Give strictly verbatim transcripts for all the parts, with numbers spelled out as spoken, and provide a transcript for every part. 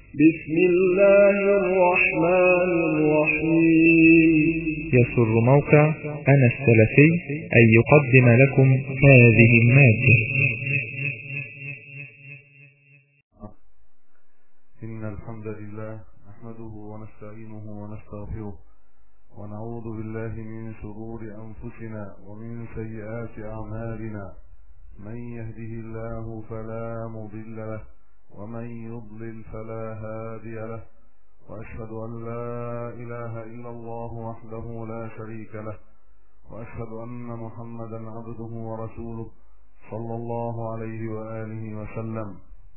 بسم الله الرحمن الرحيم. يسر موقع أنا السلفي أن يقدم لكم هذه المادة. إن الحمد لله نحمده ونستعينه ونستغفره ونعوذ بالله من شرور أنفسنا ومن سيئات أعمالنا. من يهده الله فلا مضل له ومن يضلل فلا هادي له، وأشهد أن لا إله إلا الله وحده لا شريك له، وأشهد أن محمدا عبده ورسوله صلى الله عليه وآله وسلم.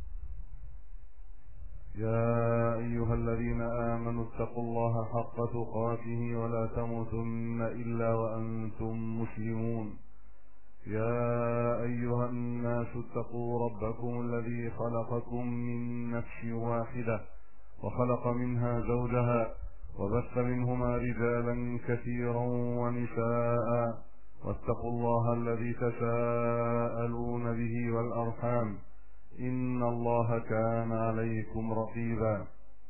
يا أيها الذين آمنوا اتقوا الله حق تقاته ولا تموتن إلا وأنتم مسلمون. يا أيها الناس اتقوا ربكم الذي خلقكم من نفس واحدة وخلق منها زوجها وبث منهما رجالا كثيرا ونساء، واتقوا الله الذي تساءلون به والأرحام إن الله كان عليكم رقيبا.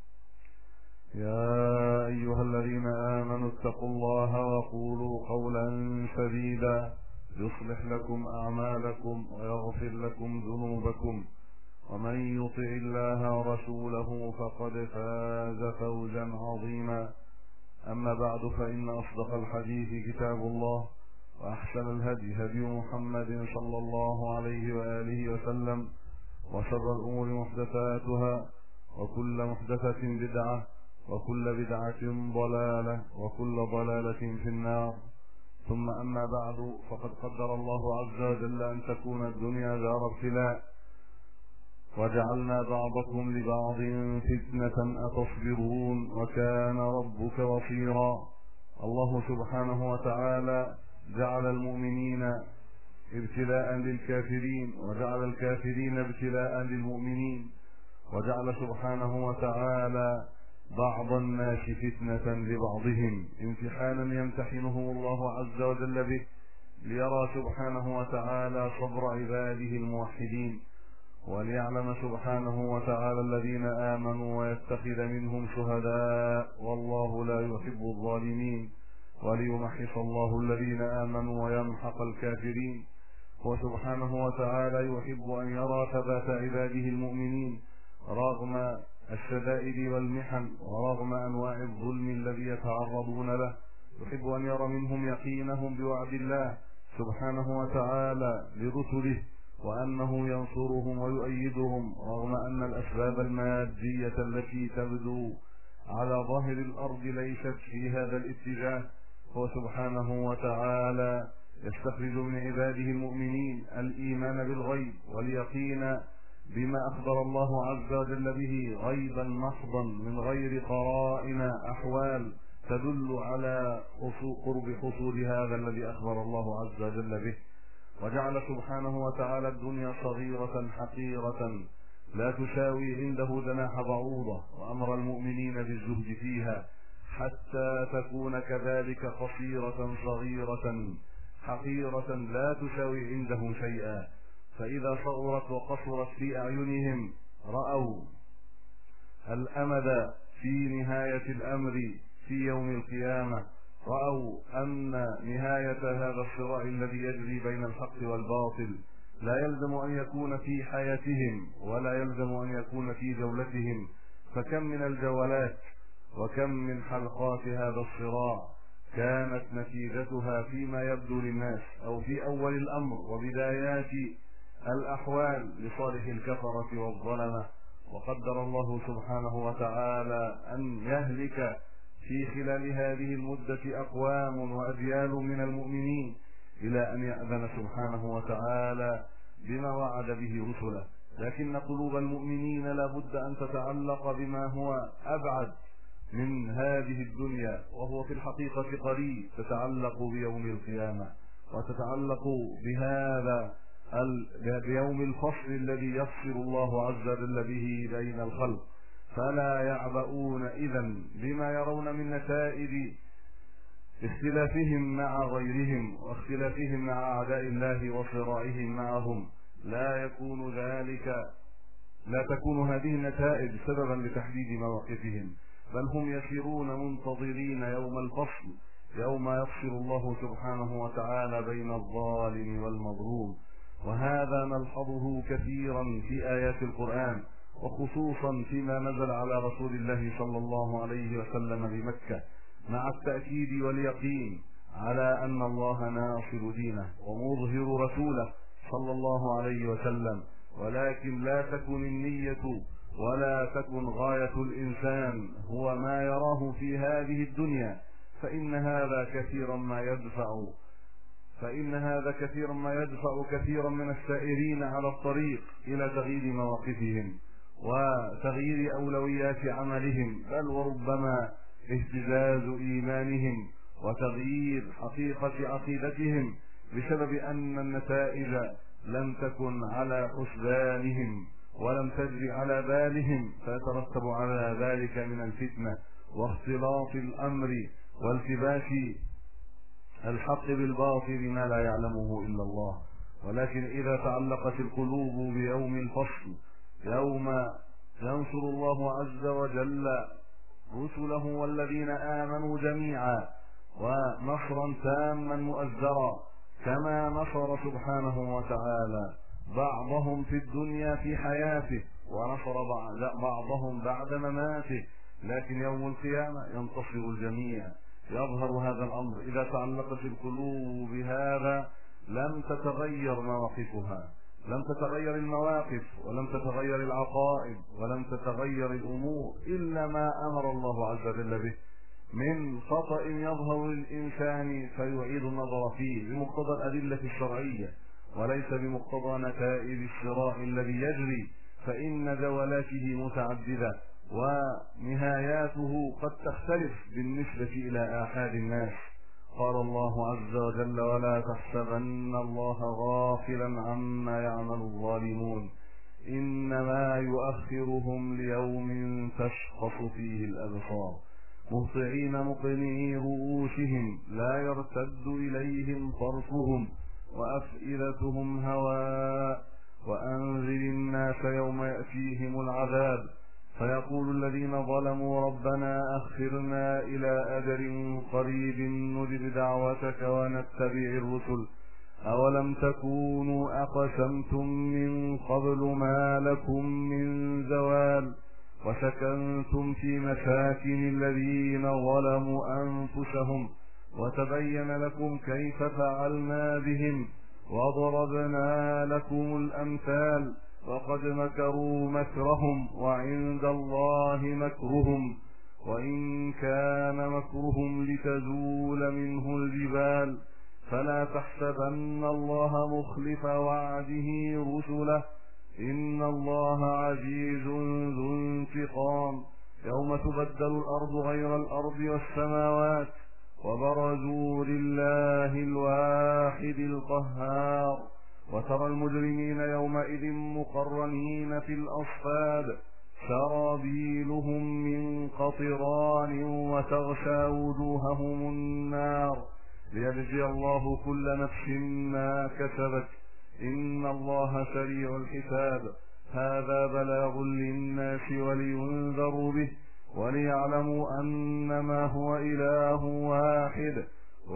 يا أيها الذين آمنوا اتقوا الله وقولوا قولا سديدا يصلح لكم أعمالكم ويغفر لكم ذنوبكم، ومن يطع الله ورسوله فقد فاز فوزا عظيما. أما بعد، فإن أصدق الحديث كتاب الله، وأحسن الهدي هدي محمد صلى الله عليه وآله وسلم، وشر الأمور محدثاتها، وكل محدثة بدعة، وكل بدعة ضلالة، وكل ضلالة في النار. ثم أما بعد، فقد قدر الله عز وجل أن تكون الدنيا دار ابتلاء، وجعلنا بعضكم لبعض فتنة أتصبرون وكان ربك بصيرا. الله سبحانه وتعالى جعل المؤمنين ابتلاء للكافرين، وجعل الكافرين ابتلاء للمؤمنين، وجعل سبحانه وتعالى بعض الناس فتنة لبعضهم، امتحانا يمتحنه الله عز وجل به ليرى سبحانه وتعالى صبر عباده الموحدين، وليعلم سبحانه وتعالى الذين آمنوا ويتخذ منهم شهداء، والله لا يحب الظالمين، وليمحص الله الذين آمنوا ويمحق الكافرين. هو سبحانه وتعالى يحب أن يرى ثبات عباده المؤمنين رغم الشدائد والمحن ورغم أنواع الظلم الذي يتعرضون له. يحب أن يرى منهم يقينهم بوعد الله سبحانه وتعالى لرسله، وأنه ينصرهم ويؤيدهم رغم أن الأسباب المادية التي تبدو على ظاهر الأرض ليست في هذا الاتجاه. هو سبحانه وتعالى يستخرج من عباده المؤمنين الإيمان بالغيب واليقين بما أخبر الله عز وجل به غيبا محضا من غير قرائن أحوال تدل على قرب حصول هذا الذي أخبر الله عز وجل به. وجعل سبحانه وتعالى الدنيا صغيرة حقيرة لا تساوي عنده جناح بعوضة، وأمر المؤمنين بالزهد فيها حتى تكون كذلك قصيرة صغيرة حقيرة لا تساوي عندهم شيئا. فإذا صغرت وقصرت في أعينهم رأوا الأمد في نهاية الأمر في يوم القيامة، رأوا أن نهاية هذا الصراع الذي يجري بين الحق والباطل لا يلزم أن يكون في حياتهم ولا يلزم أن يكون في جولتهم. فكم من الجولات وكم من حلقات هذا الصراع كانت نتيجتها فيما يبدو للناس أو في أول الأمر وبدايات الأحوال لصالح الكفرة والظلمة. وقدر الله سبحانه وتعالى أن يهلك في خلال هذه المدة أقوام وأجيال من المؤمنين إلى أن يأذن سبحانه وتعالى بما وعد به رسله. لكن قلوب المؤمنين لا بد أن تتعلق بما هو أبعد من هذه الدنيا، وهو في الحقيقة قريب، تتعلق بيوم القيامة، وتتعلق بهذا بيوم الفصل الذي يفصل الله عز وجل به بين الخلق. فلا يعبؤون إذن بما يرون من نتائج اختلافهم مع غيرهم واختلافهم مع أعداء الله وصراعهم معهم. لا يكون ذلك لا تكون هذه النتائج سببا لتحديد مواقفهم، بل هم يسيرون منتظرين يوم الفصل، يوم يفصل الله سبحانه وتعالى بين الظالم والمظلوم. وهذا نلحظه كثيرا في آيات القرآن، وخصوصا فيما نزل على رسول الله صلى الله عليه وسلم بمكة، مع التأكيد واليقين على أن الله ناصر دينه ومظهر رسوله صلى الله عليه وسلم. ولكن لا تكن النية ولا تكن غاية الإنسان هو ما يراه في هذه الدنيا، فإن هذا كثيرا ما يدفع فإن هذا كثيرا ما يدفع كثيرا من السائرين على الطريق إلى تغيير مواقفهم وتغيير أولويات عملهم، بل وربما اهتزاز إيمانهم وتغيير حقيقة عقيدتهم بسبب أن النتائج لم تكن على حسبانهم ولم تجري على بالهم، فيترتب على ذلك من الفتنة واختلاط الأمر والتباس الحق بالباطل ما لا يعلمه إلا الله. ولكن إذا تعلقت القلوب بيوم الفصل، يوم ينصر الله عز وجل رسله والذين آمنوا جميعا ونصرا تاما مؤزرا، كما نصر سبحانه وتعالى بعضهم في الدنيا في حياته ونصر بعضهم بعد مماته، لكن يوم القيامة ينتصر الجميع. يظهر هذا الأمر إذا تعلقت القلوب بهذا لم تتغير مواقفها، لم تتغير المواقف ولم تتغير العقائد ولم تتغير الأمور إلا ما أمر الله عز وجل به من خطأ يظهر للإنسان فيعيد النظر فيه بمقتضى الأدلة الشرعية وليس بمقتضى نتائج الصراع الذي يجري، فإن جولاته متعددة ونهاياته قد تختلف بالنسبة إلى آحاد الناس. قال الله عز وجل: ولا تحسبن الله غافلا عما يعمل الظالمون إنما يؤخرهم ليوم تشخص فيه الأبصار مهطعين مقنعي رؤوسهم لا يرتد إليهم طرفهم وأفئدتهم هواء وأنذر الناس يوم يأتيهم العذاب فيقول الذين ظلموا ربنا أخرنا إلى أجل قريب نجب دعوتك ونتبع الرسل أولم تكونوا أقسمتم من قبل ما لكم من زوال وسكنتم في مساكن الذين ظلموا أنفسهم وتبين لكم كيف فعلنا بهم وضربنا لكم الأمثال وقد مكروا مكرهم وعند الله مكرهم وإن كان مكرهم لتزول منه الجبال فلا تحسبن الله مخلف وعده رسله إن الله عزيز ذو انتقام يوم تبدل الأرض غير الأرض والسماوات وبرزوا لله الواحد القهار وترى المجرمين يومئذ مقرنين في الأصفاد سرابيلهم من قطران وتغشى وجوههم النار ليجزي الله كل نفس ما كسبت إن الله سريع الحساب هذا بلاغ للناس ولينذروا به وليعلموا أنما هو إله واحد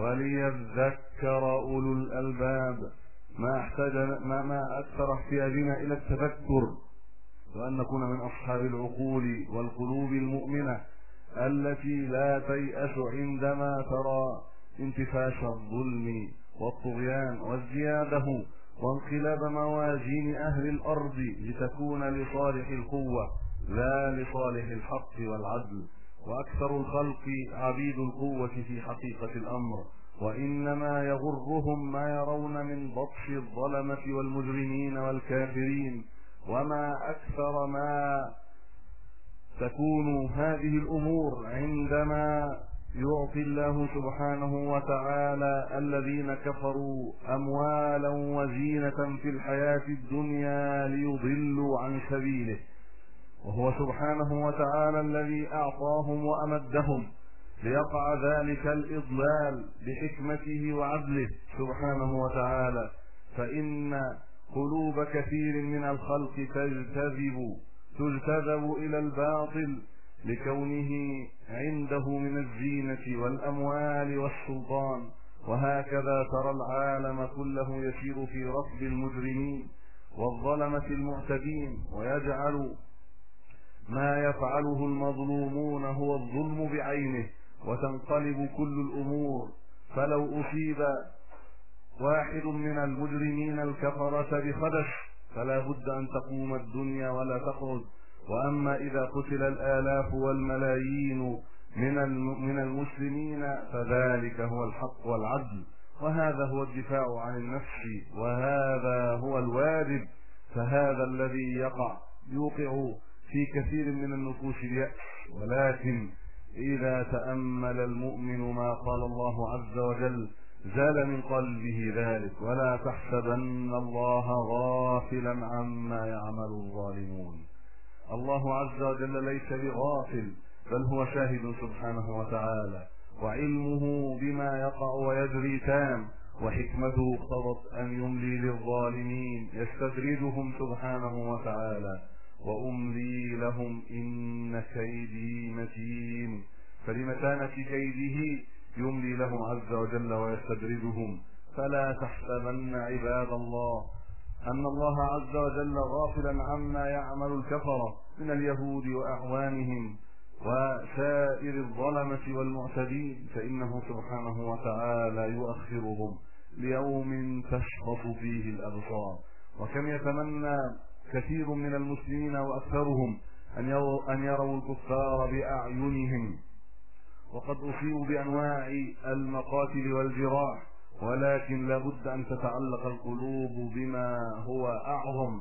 وليذكر أولو الألباب. ما احتاج ما, ما أكثر احتياجنا إلى التذكر وأن نكون من أصحاب العقول والقلوب المؤمنة التي لا تيأس عندما ترى انتفاش الظلم والطغيان وازدياده وانقلاب موازين أهل الأرض لتكون لصالح القوة لا لصالح الحق والعدل. وأكثر الخلق عبيد القوة في حقيقة الأمر وإنما يغرهم ما يرون من بطش الظلمة والمجرمين والكافرين. وما أكثر ما تكون هذه الأمور عندما يعطي الله سبحانه وتعالى الذين كفروا أموالا وزينة في الحياة الدنيا ليضلوا عن سبيله، وهو سبحانه وتعالى الذي أعطاهم وأمدهم ليقع ذلك الإضلال بحكمته وعدله سبحانه وتعالى. فإن قلوب كثير من الخلق تجتذب تجتذب إلى الباطل لكونه عنده من الزينة والأموال والسلطان. وهكذا ترى العالم كله يسير في ركب المجرمين والظلمة المعتدين، ويجعل ما يفعله المظلومون هو الظلم بعينه، وتنقلب كل الأمور. فلو أصيب واحد من المجرمين الكفرة بخدش فلا بد أن تقوم الدنيا ولا تخرج. وأما إذا قتل الآلاف والملايين من المسلمين فذلك هو الحق والعدل، وهذا هو الدفاع عن النفس، وهذا هو الواجب. فهذا الذي يقع يوقع في كثير من النفوس اليأس. ولكن إذا تأمل المؤمن ما قال الله عز وجل زال من قلبه ذلك. ولا تحسبن الله غافلا عما يعمل الظالمون. الله عز وجل ليس بغافل، بل هو شاهد سبحانه وتعالى، وعلمه بما يقع ويجري تام، وحكمته اقتضت أن يملي للظالمين يستدرجهم سبحانه وتعالى. وأملي لهم إن كيدي متين. فلمتانة كيده يملي لهم عز وجل ويستدرجهم. فلا تحسبن عباد الله أن الله عز وجل غافلا عما يعمل الكفرة من اليهود وأعوانهم وسائر الظلمة والمعتدين، فإنه سبحانه وتعالى يؤخرهم ليوم تشخص فيه الأبصار. وكم يتمنى كثير من المسلمين وأكثرهم أن يروا الكفار بأعينهم، وقد أصيبوا بأنواع المقاتل والجراح، ولكن لا بد أن تتعلق القلوب بما هو أعظم.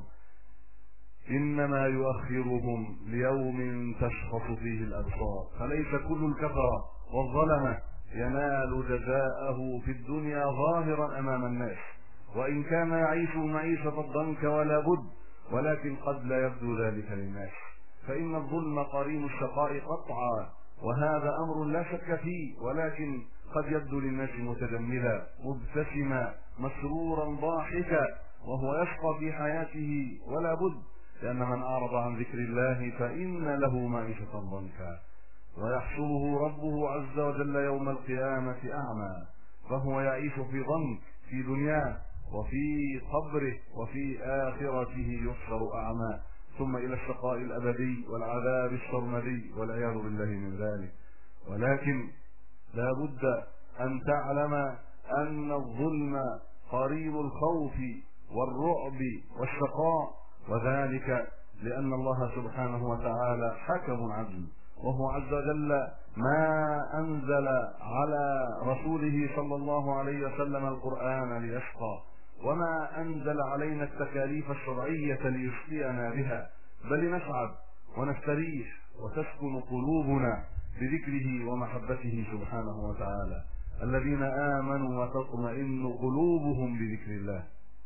إنما يؤخرهم ليوم تشخص فيه الأبصار. فليس كل الكفرة والظلمة ينال جزاءه في الدنيا ظاهرا أمام الناس، وإن كان يعيش معيشة الضنك ولا بد، ولكن قد لا يبدو ذلك للناس. فإن الظلم قرين الشقاء قطعا، وهذا أمر لا شك فيه، ولكن قد يبدو للناس متجملا مبتسما مسرورا ضاحكا، وهو يشقى في حياته ولا بد، لأن من أعرض عن ذكر الله فإن له معيشة ضنكا، ويحشره ربه عز وجل يوم القيامة أعمى، فهو يعيش في ضنك في دنياه، وفي قبره وفي آخرته يحشر أعمى، ثم إلى الشقاء الأبدي والعذاب السرمدي والعياذ بالله من ذلك. ولكن لا بد أن تعلم أن الظلم قرين الخوف والرعب والشقاء، وذلك لأن الله سبحانه وتعالى حكم عدل، وهو عز وجل ما أنزل على رسوله صلى الله عليه وسلم القرآن ليشقى، وما أنزل علينا التكاليف الشرعية ليشقينا بها، بل لنسعد ونستريح وتسكن قلوبنا بذكره ومحبته سبحانه وتعالى. الذين آمنوا وتطمئن قلوبهم بذكر الله،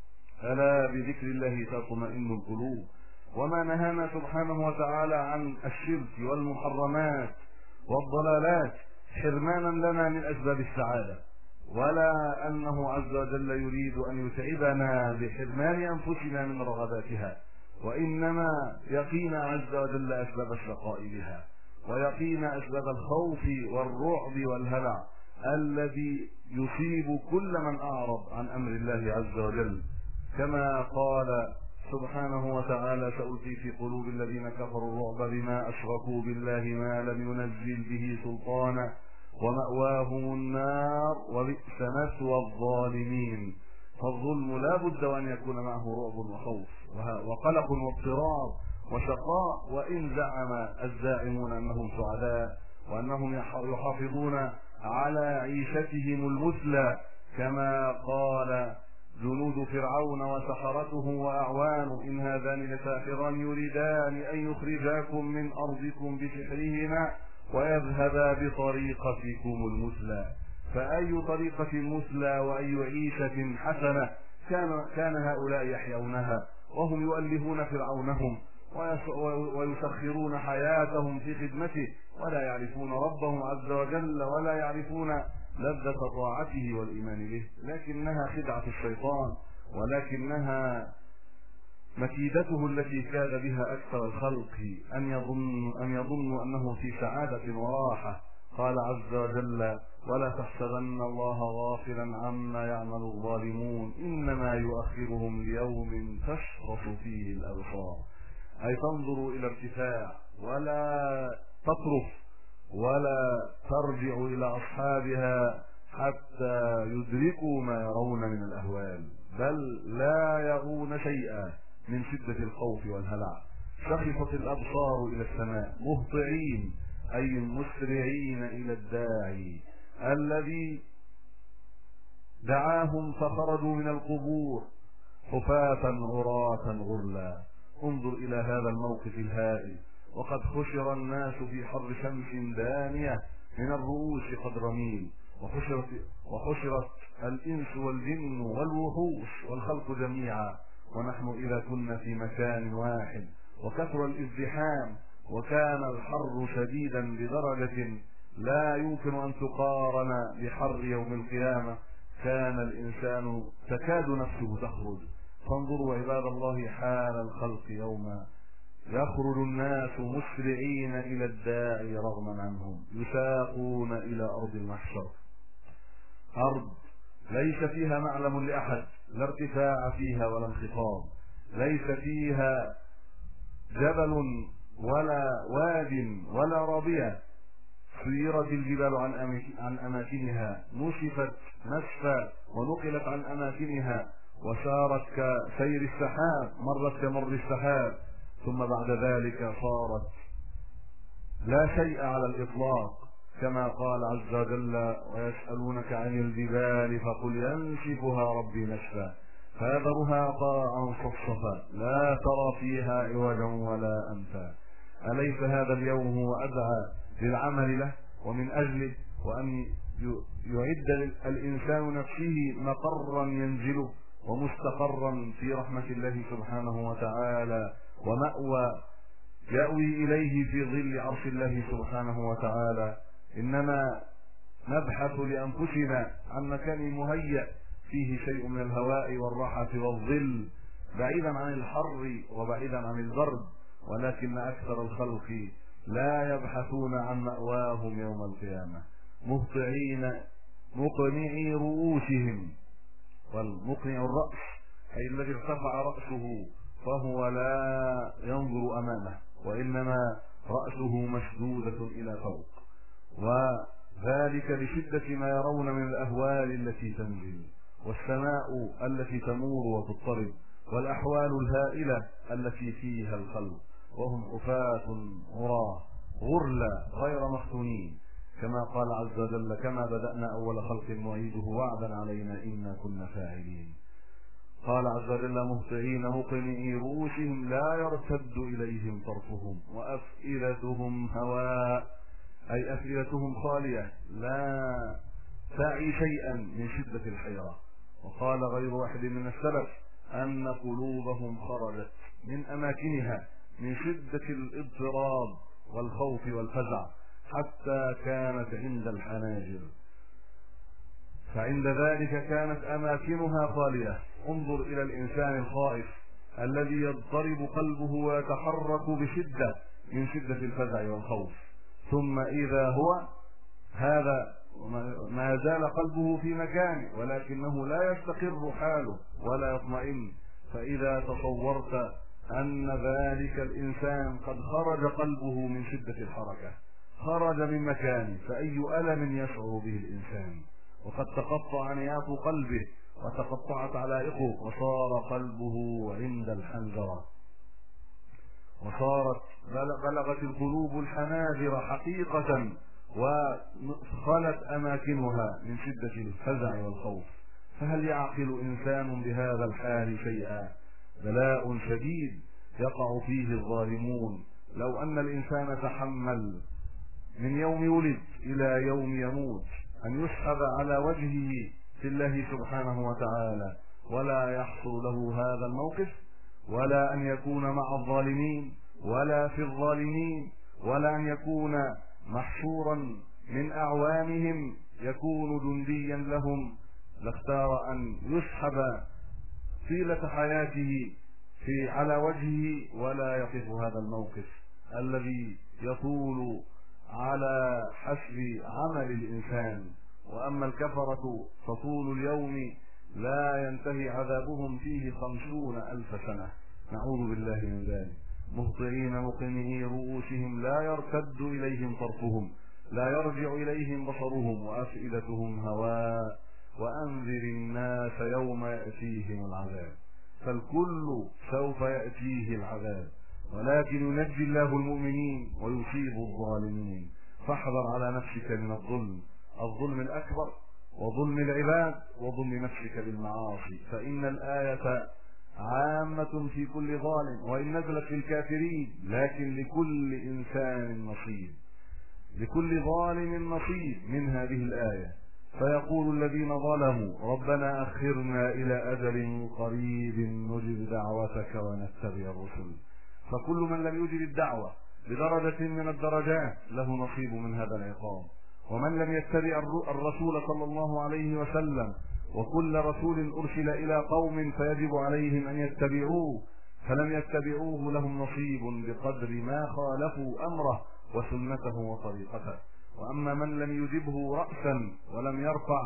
ألا بذكر الله تطمئن القلوب. وما نهانا سبحانه وتعالى عن الشرك والمحرمات والضلالات حرمانا لنا من أسباب السعادة، ولا أنه عز وجل يريد أن يتعبنا بحرمان أنفسنا من رغباتها، وإنما يقينا عز وجل أسباب الشقاء بها، ويقينا أسباب الخوف والرعب والهلع الذي يصيب كل من أعرض عن أمر الله عز وجل. كما قال سبحانه وتعالى: سألقي في قلوب الذين كفروا الرعب بما أشركوا بالله ما لم ينزل به سلطانا ومأواهم النار وبئس مثوى الظالمين. فالظلم لا بد وأن يكون معه رعب وخوف وقلق واضطراب وشقاء، وإن زعم الزاعمون أنهم سعداء وأنهم يحافظون على عيشتهم المثلى، كما قال جنود فرعون وسحرته وأعوانه: إن هذان لساحران يريدان أن يخرجاكم من أرضكم بسحرهما ويذهبا بطريقتكم المثلى. فأي طريقة مثلى وأي عيشة حسنة كان, كان هؤلاء يحيونها وهم يؤلهون فرعونهم ويسخرون حياتهم في خدمته، ولا يعرفون ربهم عز وجل ولا يعرفون لذة طاعته والإيمان به، لكنها خدعة الشيطان، ولكنها مكيدته التي كاد بها أكثر الخلق أن يظن أن يظن أنه في سعادة وراحة. قال عز وجل: ولا تحسبن الله غافلا عما يعمل الظالمون إنما يؤخرهم ليوم تشخص فيه الأبصار. أي تنظر إلى ارتفاع ولا تطرف ولا ترجع إلى أصحابها حتى يدركوا ما يرون من الأهوال، بل لا يرون شيئا من شدة الخوف والهلع. شخصت الأبصار إلى السماء مهطعين أي مسرعين إلى الداعي الذي دعاهم فخرجوا من القبور حفاة عراة غرلا. انظر إلى هذا الموقف الهائل، وقد خشر الناس في حر شمس دانية من الرؤوس قدر ميل، وحشرت, وحشرت الإنس والجن والوحوش والخلق جميعا، ونحن إذا كنا في مكان واحد وكثر الازدحام وكان الحر شديدا بدرجة لا يمكن أن تقارن بحر يوم القيامة، كان الإنسان تكاد نفسه تخرج. فانظروا عباد الله حال الخلق يوم يخرج الناس مسرعين إلى الداعي رغما عنهم، يساقون إلى أرض المحشر، أرض ليس فيها معلم لأحد، لا ارتفاع فيها ولا انخفاض، ليس فيها جبل ولا واد ولا رابية، سيرت الجبال عن أماكنها، نشفت نشفا ونقلت عن أماكنها، وسارت كسير السحاب، مرت كمر السحاب، ثم بعد ذلك صارت لا شيء على الإطلاق، كما قال عز وجل: ويسألونك عن الجبال فقل ينسفها ربي نسفا فيذرها قاعا صفصفا لا ترى فيها عوجا ولا أمتا. أليس هذا اليوم هو أدعى للعمل له ومن أجله، وأن يعد الإنسان نفسه مقرا ينزله ومستقرا في رحمة الله سبحانه وتعالى، ومأوى يأوي إليه في ظل عرش الله سبحانه وتعالى. إنما نبحث لأنفسنا عن مكان مهيأ فيه شيء من الهواء والراحة والظل، بعيدا عن الحر وبعيدا عن البرد، ولكن أكثر الخلق لا يبحثون عن مأواهم يوم القيامة، مهطعين مقنعي رؤوسهم. والمقنع الرأس أي الذي ارتفع رأسه فهو لا ينظر أمامه، وإنما رأسه مشدودة إلى فوق، وذلك لشدة ما يرون من الأهوال التي تنزل، والسماء التي تمور وتضطرب، والأحوال الهائلة التي فيها الخلق، وهم حفاة عراة غرلا غير مختونين، كما قال عز وجل: كما بدأنا أول خلق نعيده وعدا علينا إنا كنا فاعلين. قال عز وجل: مهطعين مقنعي رؤوسهم لا يرتد إليهم طرفهم وأفئدتهم هواء، أي أفئدتهم خالية لا تعي شيئا من شدة الحيرة. وقال غير واحد من السلف أن قلوبهم خرجت من أماكنها من شدة الاضطراب والخوف والفزع حتى كانت عند الحناجر، فعند ذلك كانت أماكنها خالية. انظر إلى الإنسان الخائف الذي يضطرب قلبه ويتحرك بشدة من شدة الفزع والخوف، ثم إذا هو هذا ما زال قلبه في مكانه ولكنه لا يستقر حاله ولا يطمئن. فإذا تصورت أن ذلك الإنسان قد خرج قلبه من شدة الحركة، خرج من مكانه، فأي ألم يشعر به الإنسان، وقد تقطع نيات قلبه وتقطعت علائقه، وصار قلبه عند الحنجرة، وصارت بلغت القلوب الحناجر حقيقة، وخلت أماكنها من شدة الفزع والخوف. فهل يعقل إنسان بهذا الحال شيئا؟ بلاء شديد يقع فيه الظالمون. لو أن الإنسان تحمل من يوم ولد إلى يوم يموت أن يسحب على وجهه في الله سبحانه وتعالى ولا يحصل له هذا الموقف، ولا أن يكون مع الظالمين ولا في الظالمين، ولا أن يكون محشورا من أعوانهم يكون جنديا لهم، لاختار أن يسحب طيلة حياته في على وجهه ولا يقف هذا الموقف الذي يطول على حسب عمل الإنسان. وأما الكفرة فطول اليوم لا ينتهي عذابهم فيه خمسون ألف سنة، نعوذ بالله من ذلك، مهطعين مقنعي رؤوسهم لا يرتد إليهم طرفهم لا يرجع إليهم بصرهم وأفئدتهم هواء وأنذر الناس يوم يأتيهم العذاب. فالكل سوف يأتيه العذاب، ولكن ينجي الله المؤمنين ويصيب الظالمين. فاحذر على نفسك من الظلم، الظلم الأكبر وظلم العباد وظلم نفسك بالمعاصي، فإن الآية عامة في كل ظالم، وإن نزلت في الكافرين لكن لكل إنسان نصيب، لكل ظالم نصيب من هذه الآية. فيقول الذين ظلموا ربنا أخرنا إلى أجل قريب نجب دعوتك ونتبع الرسل. فكل من لم يجب الدعوة بدرجة من الدرجات له نصيب من هذا العقاب. ومن لم يتبع الرسول صلى الله عليه وسلم، وكل رسول أرسل إلى قوم فيجب عليهم أن يتبعوه، فلم يتبعوه لهم نصيب بقدر ما خالفوا أمره وسنته وطريقته. وأما من لم يجبه رأسا ولم يرفع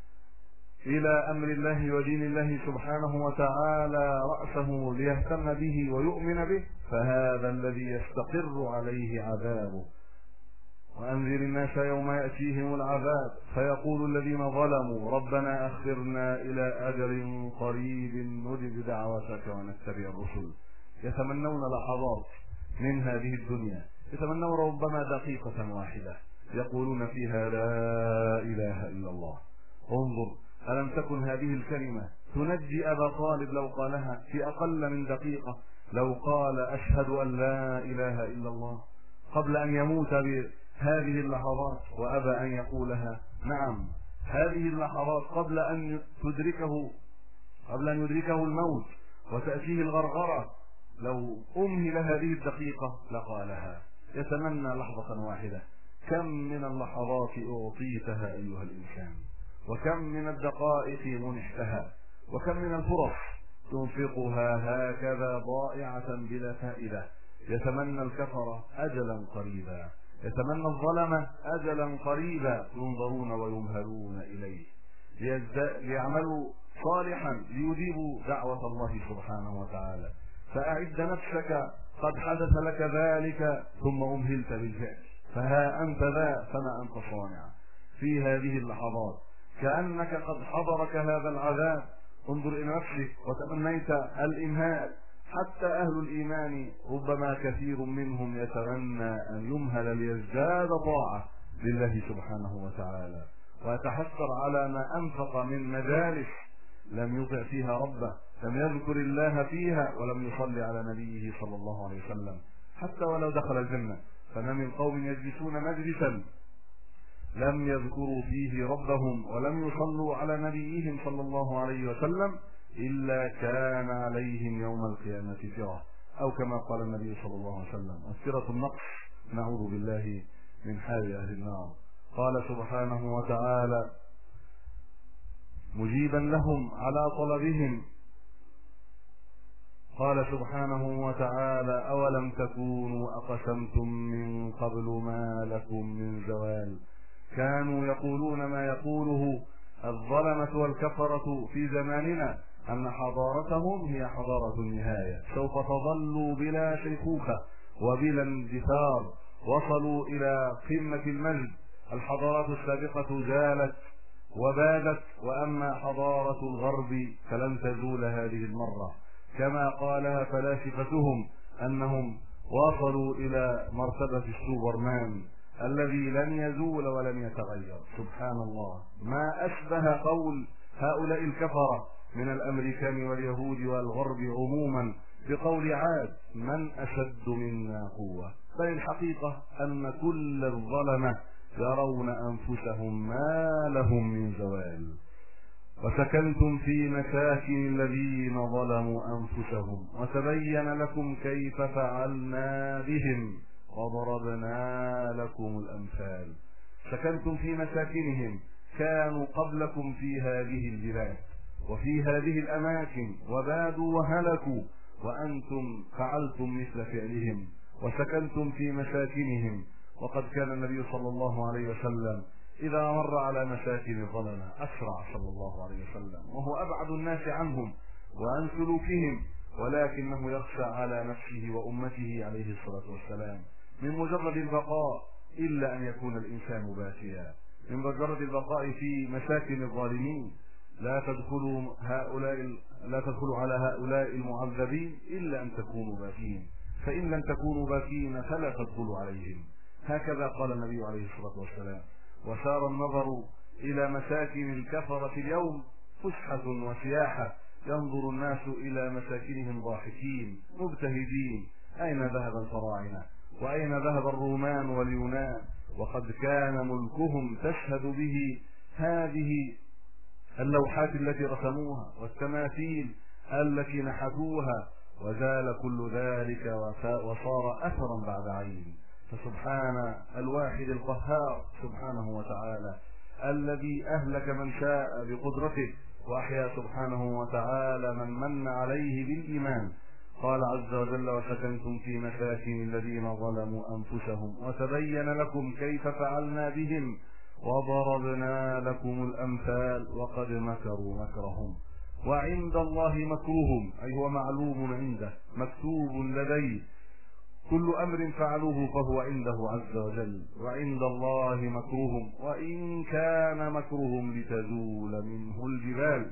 إلى أمر الله ودين الله سبحانه وتعالى رأسه ليهتم به ويؤمن به، فهذا الذي يستقر عليه عذابه. وأنذر الناس يوم يأتيهم العذاب فيقول الذين ظلموا ربنا أخرنا إلى أجل قريب نجب دعوتك ونتبع الرسل. يتمنون لحظات من هذه الدنيا، يتمنون ربما دقيقة واحدة يقولون فيها لا إله إلا الله. انظر، ألم تكن هذه الكلمة تنجي أبا طالب لو قالها في أقل من دقيقة؟ لو قال أشهد أن لا إله إلا الله قبل أن يموت بهذه اللحظات وأبى أن يقولها. نعم، هذه اللحظات قبل أن تدركه قبل أن يدركه الموت وتأتيه الغرغرة، لو أمهل هذه الدقيقة لقالها. يتمنى لحظة واحدة. كم من اللحظات أعطيتها أيها الإنسان، وكم من الدقائق منحتها، وكم من الفرص تنفقها هكذا ضائعة بلا فائدة. يتمنى الكفرة أجلا قريبا، يتمنى الظلمة أجلا قريبا ينظرون ويمهلون إليه ليعملوا صالحا ليجيبوا دعوة الله سبحانه وتعالى. فأعد نفسك، قد حدث لك ذلك ثم أمهلت بالفعل، فها أنت ذا فما أنت صانع في هذه اللحظات، كأنك قد حضرك هذا العذاب. انظر إلى نفسك وتمنيت الإمهال. حتى أهل الإيمان ربما كثير منهم يتمنى أن يمهل ليزداد طاعة لله سبحانه وتعالى، ويتحسر على ما أنفق من مجالس لم يطع فيها ربه، لم يذكر الله فيها، ولم يصلي على نبيه صلى الله عليه وسلم. حتى ولو دخل الجنة، فما من قوم يجلسون مجلسا لم يذكروا فيه ربهم ولم يصلوا على نبيهم صلى الله عليه وسلم إلا كان عليهم يوم القيامة فرة، أو كما قال النبي صلى الله عليه وسلم السرة النقص، نعوذ بالله من حال أهل النار. قال سبحانه وتعالى مجيبا لهم على طلبهم، قال سبحانه وتعالى أولم تكونوا أقسمتم من قبل ما لكم من زوال. كانوا يقولون ما يقوله الظلمة والكفرة في زماننا، أن حضارتهم هي حضارة النهاية، سوف تظل بلا شيخوخة وبلا اندثار، وصلوا إلى قمة المجد. الحضارات السابقة زالت وبادت، وأما حضارة الغرب فلن تزول هذه المرة، كما قالها فلاسفتهم أنهم وصلوا إلى مرتبة السوبرمان الذي لن يزول ولن يتغير. سبحان الله، ما أشبه قول هؤلاء الكفرة من الأمريكان واليهود والغرب عموما بقول عاد من أشد منا قوة. بل الحقيقة أن كل الظلمة يرون أنفسهم ما لهم من زوال. وسكنتم في مساكن الذين ظلموا أنفسهم وتبين لكم كيف فعلنا بهم وضربنا لكم الأمثال. سكنتم في مساكنهم، كانوا قبلكم في هذه البلاد وفي هذه الأماكن وبادوا وهلكوا وأنتم فعلتم مثل فعلهم وسكنتم في مساكنهم. وقد كان النبي صلى الله عليه وسلم إذا مر على مساكن الظلمة أسرع صلى الله عليه وسلم، وهو أبعد الناس عنهم وعن سلوكهم، ولكنه يخشى على نفسه وأمته عليه الصلاة والسلام من مجرد البقاء، إلا أن يكون الإنسان باكيا، من مجرد البقاء في مساكن الظالمين. لا تدخلوا هؤلاء لا تدخلوا على هؤلاء المعذبين إلا أن تكونوا باكين، فإن لم تكونوا باكين فلا تدخلوا عليهم. هكذا قال النبي عليه الصلاة والسلام. وسار النظر إلى مساكن الكفرة اليوم فسحة وسياحة، ينظر الناس إلى مساكنهم ضاحكين مبتهجين. أين ذهب الفراعنة؟ وأين ذهب الرومان واليونان؟ وقد كان ملكهم تشهد به هذه اللوحات التي رسموها والتماثيل التي نحتوها، وزال كل ذلك وصار أثرا بعد عين. فسبحان الواحد القهار سبحانه وتعالى الذي أهلك من شاء بقدرته، وأحيا سبحانه وتعالى من من عليه بالإيمان. قال عز وجل: وسكنتم في مساكن الذين ظلموا أنفسهم وتبين لكم كيف فعلنا بهم وضربنا لكم الأمثال وقد مكروا مكرهم وعند الله مكرهم، أي هو معلوم عنده مكتوب لديه. كل أمر فعلوه فهو عنده عز وجل، وعند الله مكرهم وإن كان مكرهم لتزول منه الجبال.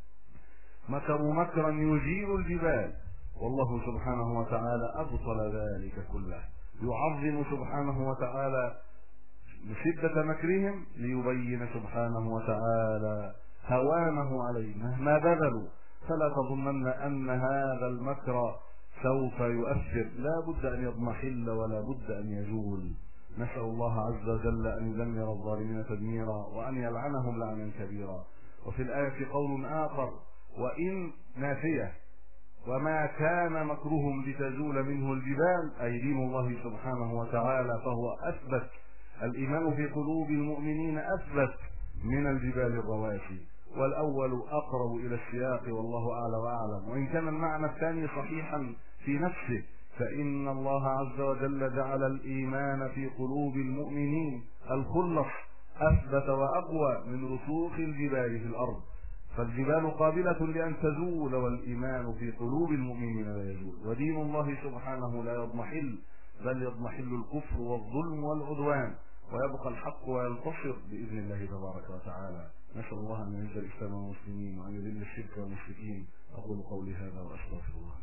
مكروا مكرا يزيل الجبال، والله سبحانه وتعالى أبطل ذلك كله. يعظم سبحانه وتعالى شدة مكرهم ليبين سبحانه وتعالى هوانه علينا ما بذلوا. فلا تظنن أن هذا المكر سوف يؤثر، لا بد أن يضمحل ولا بد أن يزول. نسأل الله عز وجل أن يدمر الظالمين تدميرا وأن يلعنهم لعنا كبيرا. وفي الآية قول آخر: وإن نافية، وما كان مكرهم لتزول منه الجبال، أي دين الله سبحانه وتعالى، فهو أثبت. الإيمان في قلوب المؤمنين أثبت من الجبال الرواسي، والأول أقرب إلى السياق والله أعلى وأعلم. وإن كان المعنى الثاني صحيحا في نفسه، فإن الله عز وجل جعل الإيمان في قلوب المؤمنين الخلص أثبت وأقوى من رسوخ الجبال في الأرض. فالجبال قابلة لأن تزول، والإيمان في قلوب المؤمنين لا يزول. ودين الله سبحانه لا يضمحل، بل يضمحل الكفر والظلم والعدوان، ويبقى الحق وينتصر بإذن الله تبارك وتعالى. نسأل الله أن يعز الإسلام والمسلمين وأن يذل الشرك والمشركين. أقول قولي هذا وأستغفر الله.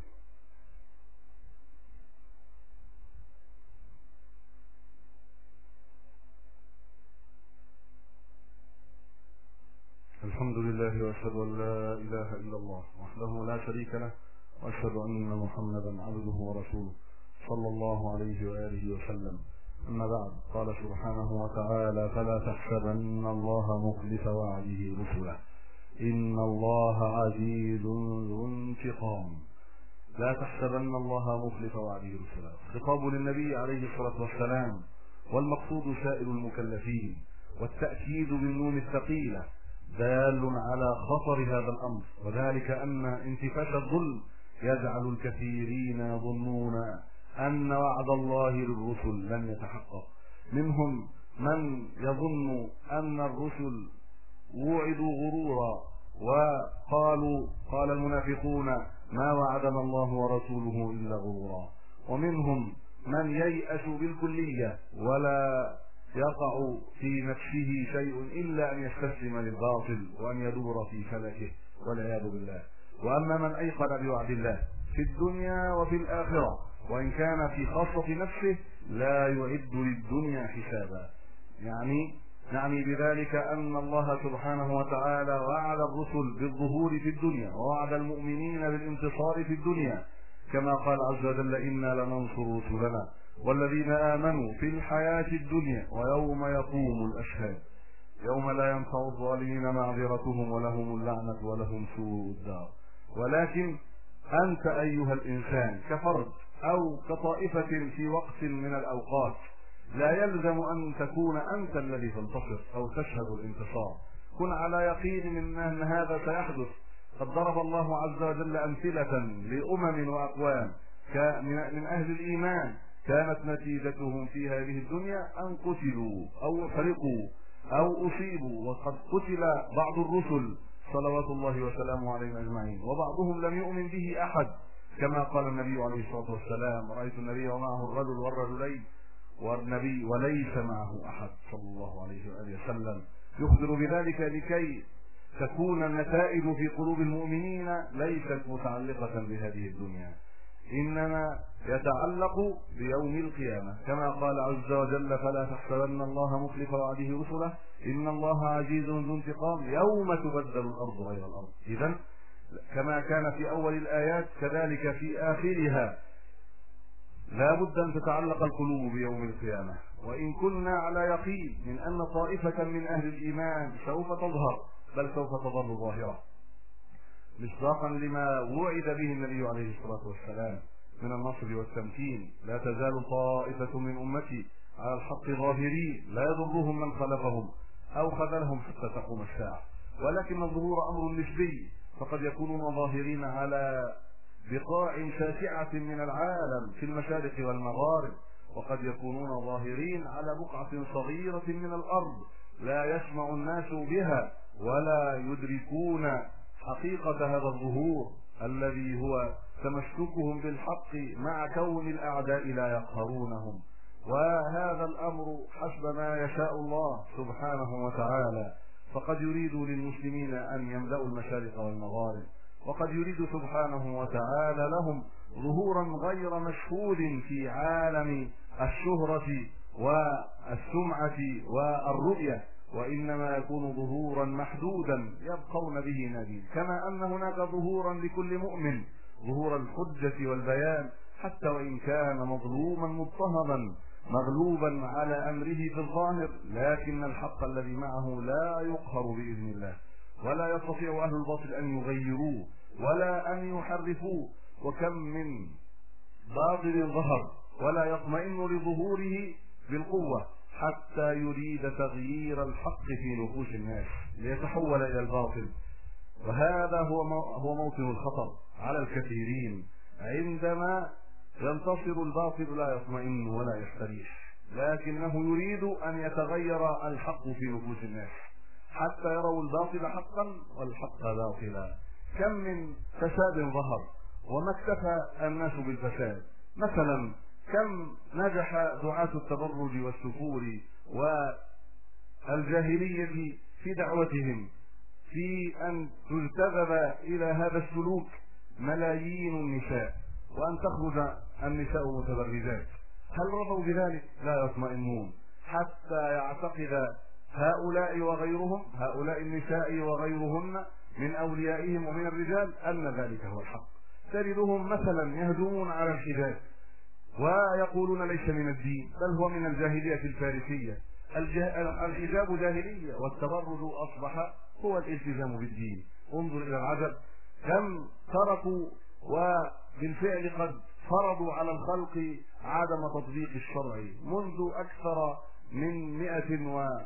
الحمد لله وأشهد أن لا إله إلا الله وحده لا شريك له، وأشهد أن محمدا عبده ورسوله صلى الله عليه وآله وسلم. أما بعد، قال سبحانه وتعالى: فلا تحسبن الله مخلف وعده رسله إن الله عزيز ذو انتقام. لا تحسبن الله مخلف وعده رسله، خطاب للنبي عليه الصلاة والسلام، والمقصود سائر المكلفين، والتأكيد بالنون الثقيلة دال على خطر هذا الأمر، وذلك أن انتفاش الظلم يجعل الكثيرين يظنون أن وعد الله للرسل لن يتحقق. منهم من يظن أن الرسل وعدوا غرورا وقالوا قال المنافقون ما وعدنا الله ورسوله إلا غرورا. ومنهم من ييأس بالكلية ولا يقع في نفسه شيء إلا أن يستسلم للباطل وأن يدور في فلكه والعياذ بالله. وأما من أيقن بوعد الله في الدنيا وفي الآخرة، وإن كان في خاصة نفسه لا يعد للدنيا حسابا، يعني نعني بذلك أن الله سبحانه وتعالى وعد الرسل بالظهور في الدنيا، ووعد المؤمنين بالانتصار في الدنيا، كما قال عز وجل: إنا لننصر رسلنا والذين آمنوا في الحياة الدنيا ويوم يقوم الأشهاد يوم لا ينفع الظالمين معذرتهم ولهم اللعنة ولهم سوء الدار. ولكن أنت أيها الإنسان كفرد أو كطائفة في وقت من الأوقات لا يلزم أن تكون أنت الذي تنتصر أو تشهد الانتصار. كن على يقين من أن هذا سيحدث، قد ضرب الله عز وجل أمثلة لأمم وأقوام من أهل الإيمان كانت نتيجتهم في هذه الدنيا أن قتلوا أو حرقوا أو أصيبوا، وقد قتل بعض الرسل صلوات الله وسلامه عليهم أجمعين، وبعضهم لم يؤمن به أحد، كما قال النبي عليه الصلاة والسلام: رأيت النبي ومعه الرجل والرجلين والنبي وليس معه أحد، صلى الله عليه وآله وسلم، يخبر بذلك لكي تكون النتائج في قلوب المؤمنين ليست متعلقة بهذه الدنيا، إنما يتعلق بيوم القيامة، كما قال عز وجل: فلا تحسبن الله مخلف وعده رسله إن الله عزيز ذو انتقام يوم تبدل الأرض غير الأرض. إذن كما كان في أول الآيات كذلك في آخرها لا بد أن تتعلق القلوب بيوم القيامة. وإن كنا على يقين من أن طائفة من أهل الإيمان سوف تظهر، بل سوف تظل ظاهرة، مصداقا لما وعد به النبي عليه الصلاة والسلام من النصر والتمكين: لا تزال طائفة من أمتي على الحق ظاهرين لا يضرهم من خلفهم أو خذلهم حتى تقوم الساعة. ولكن الظهور أمر نسبي، فقد يكونون ظاهرين على بقاع شاسعة من العالم في المشارق والمغارب، وقد يكونون ظاهرين على بقعة صغيرة من الأرض لا يسمع الناس بها ولا يدركون حقيقة هذا الظهور الذي هو تمسكهم بالحق مع كون الأعداء لا يقهرونهم. وهذا الأمر حسب ما يشاء الله سبحانه وتعالى، فقد يريد للمسلمين أن يملأوا المشارق والمغارب، وقد يريد سبحانه وتعالى لهم ظهورا غير مشهود في عالم الشهرة والسمعة والرؤية، وإنما يكون ظهورا محدودا يبقون به نادين، كما أن هناك ظهورا لكل مؤمن، ظهور الحجة والبيان، حتى وإن كان مظلوما مضطهدا مغلوبا على أمره في الظاهر، لكن الحق الذي معه لا يقهر بإذن الله، ولا يستطيع أهل الباطل أن يغيروه ولا أن يحرفوه. وكم من باطل ظهر ولا يطمئن لظهوره بالقوة حتى يريد تغيير الحق في نفوس الناس ليتحول إلى الباطل، وهذا هو هو موطن الخطر على الكثيرين. عندما ينتصر الباطل لا يطمئن ولا يستريح، لكنه يريد أن يتغير الحق في نفوس الناس حتى يروا الباطل حقا والحق باطلا. كم من فساد ظهر وما اكتفى الناس بالفساد. مثلا كم نجح دعاة التبرج والسفور والجاهلية في دعوتهم في أن تجتذب إلى هذا السلوك ملايين النساء، وأن تخرج النساء متبرجات. هل رضوا بذلك؟ لا يطمئنون حتى يعتقد هؤلاء وغيرهم، هؤلاء النساء وغيرهن من أوليائهم ومن الرجال، أن ذلك هو الحق. تجدهم مثلا يهجمون على الحجاب ويقولون ليس من الدين، بل هو من الجاهلية الفارسية. الحجاب جاهلية والتبرج أصبح هو الالتزام بالدين. انظر إلى العجب، كم تركوا وبالفعل قد فرضوا على الخلق عدم تطبيق الشرع منذ أكثر من مئة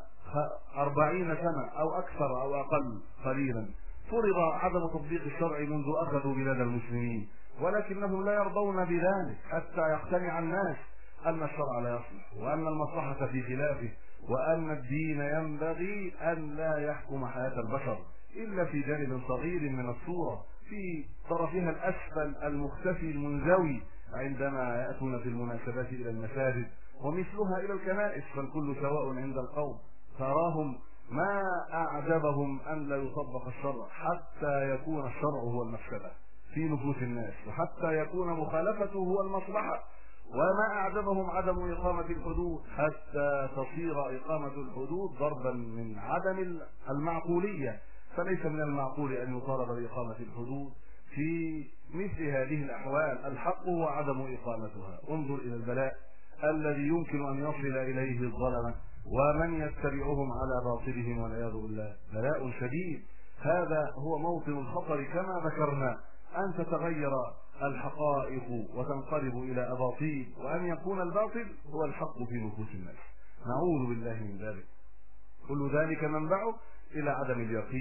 وأربعين سنة أو أكثر أو أقل قليلا. فرض عدم تطبيق الشرع منذ أخذوا بلاد المسلمين، ولكنهم لا يرضون بذلك حتى يقتنع الناس أن الشرع لا يصلح، وأن المصلحة في خلافه، وأن الدين ينبغي أن لا يحكم حياة البشر إلا في جانب صغير من الصورة، في طرفها الأسفل المختفي المنزوي عندما يأتون في المناسبات إلى المساجد ومثلها إلى الكنائس، فالكل سواء عند القوم. تراهم ما أعجبهم أن لا يطبق الشرع حتى يكون الشرع هو المفسدة في نفوس الناس، وحتى يكون مخالفته هو المصلحة. وما أعجبهم عدم إقامة الحدود حتى تصير إقامة الحدود ضربا من عدم المعقولية، فليس من المعقول أن يطالب بإقامة الحدود في مثل هذه الأحوال. الحق هو عدم إقامتها. انظر إلى البلاء الذي يمكن أن يصل إليه الظلمة ومن يتبعهم على باطلهم والعياذ بالله، بلاء شديد. هذا هو موطن الخطر كما ذكرنا، أن تتغير الحقائق وتنقلب إلى أباطيل، وأن يكون الباطل هو الحق في نفوس الناس. نعوذ بالله من ذلك. كل ذلك منبعه إلى عدم اليقين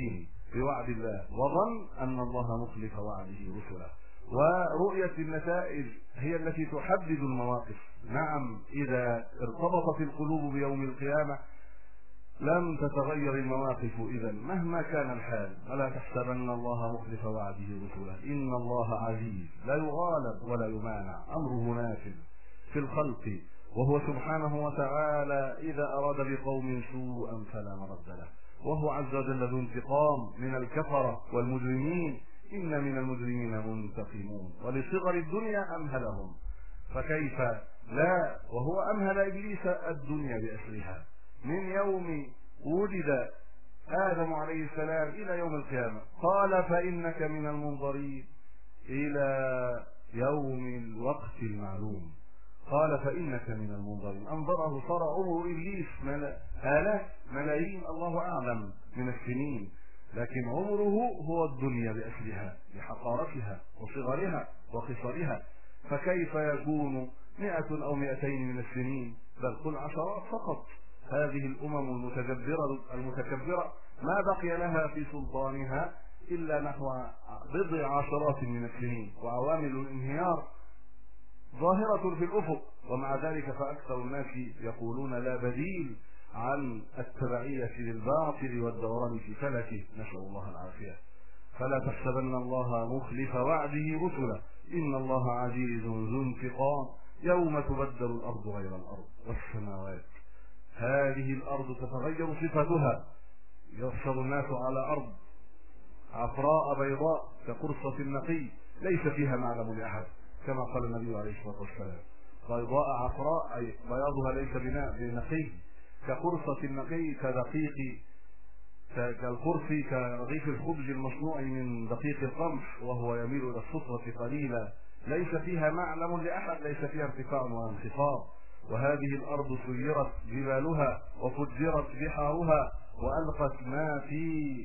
بوعد الله، وظن أن الله مخلف وعده رسله. ورؤية النتائج هي التي تحدد المواقف. نعم، إذا ارتبطت القلوب بيوم القيامة لم تتغير المواقف إذا مهما كان الحال. ولا تحسبن الله مخلف وعده رسله، إن الله عزيز لا يغالب ولا يمانع، أمره نافذ في الخلق، وهو سبحانه وتعالى إذا أراد بقوم سوءا فلا مرد له، وهو عز وجل ذو انتقام من الكفرة والمجرمين. إن من المجرمين منتقمون، ولصغر الدنيا أمهلهم، فكيف لا وهو أمهل إبليس الدنيا بأسرها من يوم ولد آدم عليه السلام إلى يوم القيامة. قال فإنك من المنظرين إلى يوم الوقت المعلوم. قال فإنك من المنظرين، أنظره، صار عمر إبليس آلاف ملايين الله أعلم من السنين، لكن عمره هو الدنيا بأسرها بحقارتها وصغرها وقصرها. فكيف يكون مئة أو مئتين من السنين، بل كل عشرات فقط. هذه الأمم المتجبرة المتكبرة ما بقي لها في سلطانها إلا نحو بضع عشرات من السنين، وعوامل الانهيار ظاهرة في الأفق، ومع ذلك فأكثر الناس يقولون لا بديل عن التبعية للباطل والدوران في فلكه، نسأل الله العافية. فلا تحسبن الله مخلف وعده رسله، إن الله عزيز ذو انتقام. يوم تبدل الأرض غير الأرض والسماوات. هذه الأرض تتغير صفتها، يحشر الناس على أرض عفراء بيضاء كقرصة النقي ليس فيها معلم لأحد، كما قال النبي عليه الصلاة والسلام: بيضاء عفراء، أي بياضها ليس بنقي، كقرصة النقي، كدقيق كالقرص كرغيف الخبز المصنوع من دقيق القمح، وهو يميل إلى الصفرة قليلا، ليس فيها معلم لأحد، ليس فيها ارتفاع ولا انخفاض. وهذه الأرض سيرت جبالها وفجرت بحارها وألقت ما في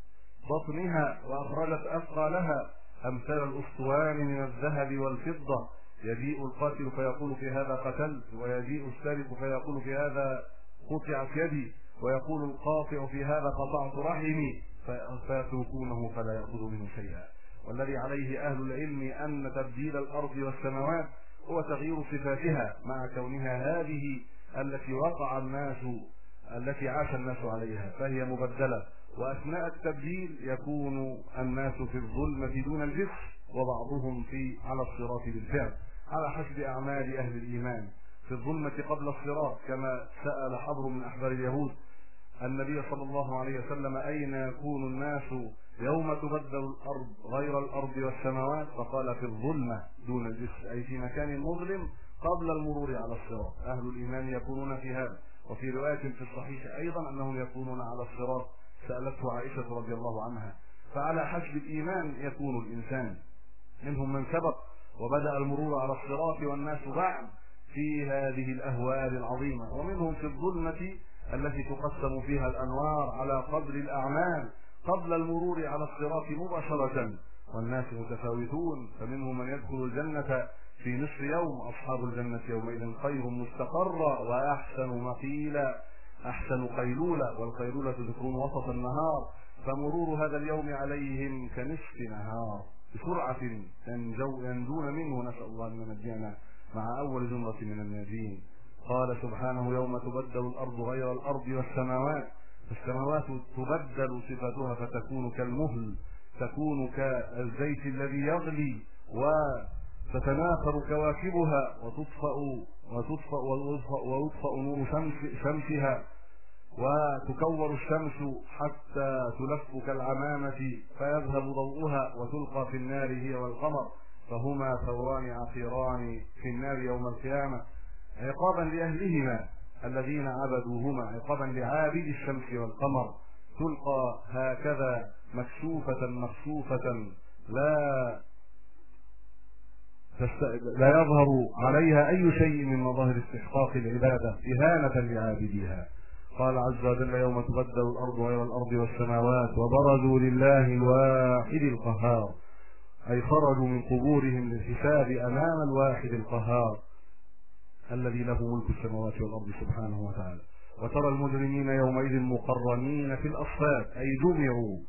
بطنها وأخرجت أثقالها أمثال الأسطوان من الذهب والفضة. يجيء القاتل فيقول في هذا قتلت، ويجيء السارق فيقول في هذا قطعت يدي، ويقول القاطع في هذا قطعت رحمي، فيتركونه فلا يأخذ منه شيئا. والذي عليه أهل العلم أن تبديل الأرض والسماوات هو تغيير صفاتها مع كونها هذه التي وقع الناس التي عاش الناس عليها، فهي مبدلة. وأثناء التبديل يكون الناس في الظلمة دون الجسر، وبعضهم في على الصراط بالفعل على حسب أعمال أهل الإيمان. في الظلمة قبل الصراط، كما سأل حبر من أحبار اليهود النبي صلى الله عليه وسلم: أين يكون الناس يوم تبدل الأرض غير الأرض والسماوات؟ فقال: في الظلمة دون الجسر، أي في مكان مظلم قبل المرور على الصراط. أهل الإيمان يكونون في هذا. وفي رواية في الصحيح أيضا أنهم يكونون على الصراط، سألته عائشة رضي الله عنها. فعلى حسب الإيمان يكون الإنسان. منهم من سبق وبدأ المرور على الصراط والناس بعد في هذه الأهوال العظيمة، ومنهم في الظلمة التي تقسم فيها الأنوار على قدر الأعمال قبل المرور على الصراط مباشرة، والناس متفاوتون. فمنهم من يدخل الجنة في نصف يوم، أصحاب الجنة يومئذ خير مستقرا وأحسن مقيلا، أحسن قيلولة، والقيلولة تكون وسط النهار، فمرور هذا اليوم عليهم كنصف نهار بسرعة ينجون منه، نسأل الله أن ينجينا مع أول زمرة من الناجين. قال سبحانه: يوم تبدل الأرض غير الأرض والسماوات. السماوات تبدل صفاتها فتكون كالمهل، تكون كالزيت الذي يغلي، وتتناثر كواكبها وتطفأ وتطفأ ويطفأ, ويطفأ نور شمس شمسها، وتكور الشمس حتى تلف كالعمامة فيذهب ضوءها وتلقى في النار هي والقمر، فهما ثوران عصيران في النار يوم القيامة، عقابا لأهلهما الذين عبدوهما، عقابا لعابد الشمس والقمر. تلقى هكذا مكشوفة مخشوفة لا لا يظهر عليها أي شيء من مظاهر استحقاق العبادة إهانة لعابديها. قال عز وجل: يوم تبدل الأرض غير الأرض والسماوات وبرزوا لله الواحد القهار، أي خرجوا من قبورهم للحساب أمام الواحد القهار الذي له ملك السماوات والأرض سبحانه وتعالى. وترى المجرمين يومئذ مقرنين في الأصفاد، أي جمعوا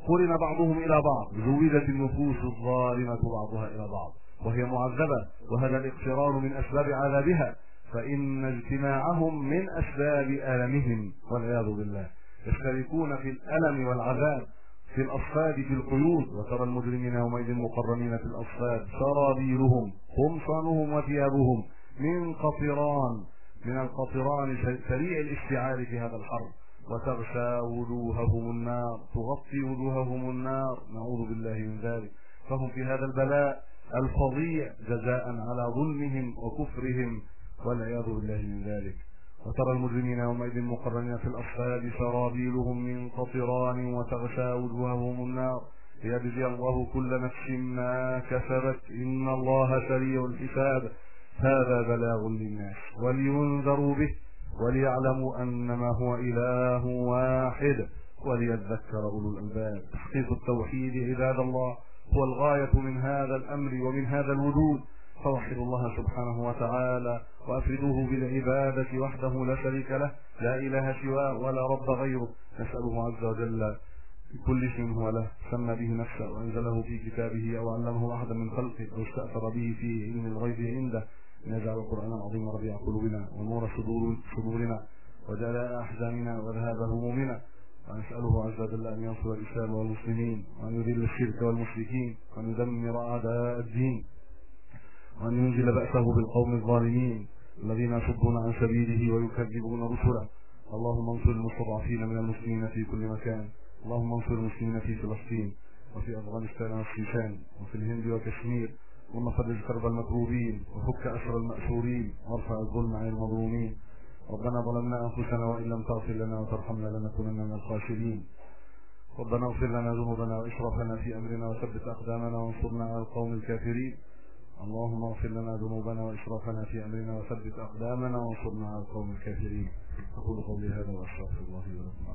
قرن بعضهم إلى بعض، زودت النفوس الظالمة بعضها إلى بعض وهي معذبة، وهذا الاقتران من أسباب عذابها، فإن اجتماعهم من أسباب ألمهم والعياذ بالله. يشتركون في الألم والعذاب في الأصفاد في القيود، وترى المجرمين يومئذ مقرنين في الأصفاد سرابيلهم قمصانهم وثيابهم من قطران، من القطران سريع الاشتعال في هذا الحر، وتغشى وجوههم النار، تغطي وجوههم النار، نعوذ بالله من ذلك. فهم في هذا البلاء الفظيع جزاء على ظلمهم وكفرهم والعياذ بالله من ذلك. وترى المجرمين يومئذ مقرنين في الأصفاد سرابيلهم من قطران وتغشى وجوههم النار ليجزي الله كل نفس ما كسبت إن الله سريع الحساب. هذا بلاغ للناس ولينذروا به وليعلموا أنما هو إله واحد وليذكر أولو الألباب. تحقيق التوحيد عباد الله هو الغاية من هذا الأمر ومن هذا الوجود، فوحدوا الله سبحانه وتعالى وأفردوه بالعبادة وحده لا شريك له، لا إله سواه ولا رب غيره. نسأله عز وجل بكل شيء هو له سمى به نفسه وأنزله في كتابه أو علمه أحدا من خلقه أو استأثر به في علم الغيب عنده، أن يجعل القرآن العظيم ربيع قلوبنا ونور صدورنا وجلاء أحزاننا وذهاب همومنا. ونسأله عز وجل أن ينصر الإسلام والمسلمين وأن يذل الشرك والمشركين وأن يدمر أعداء الدين وأن ينزل بأسه بالقوم الظالمين الذين يصدون عن سبيله ويكذبون رسله. اللهم انصر المستضعفين من المسلمين في كل مكان، اللهم انصر المسلمين في فلسطين وفي أفغانستان والشيشان وفي الهند وكشمير، اللهم فرج كرب المكروبين وفك أسر المأسورين وارفع الظلم عن المظلومين. ربنا ظلمنا أنفسنا وإن لم تغفر لنا وترحمنا لنكونن من الخاسرين. ربنا اغفر لنا ذنوبنا وإسرافنا في أمرنا وثبت أقدامنا وانصرنا على القوم الكافرين. اللهم اغفر لنا ذنوبنا وإسرافنا في أمرنا وثبت أقدامنا وانصرنا على القوم الكافرين. أقول قولي هذا وأستغفر الله لي ولكم.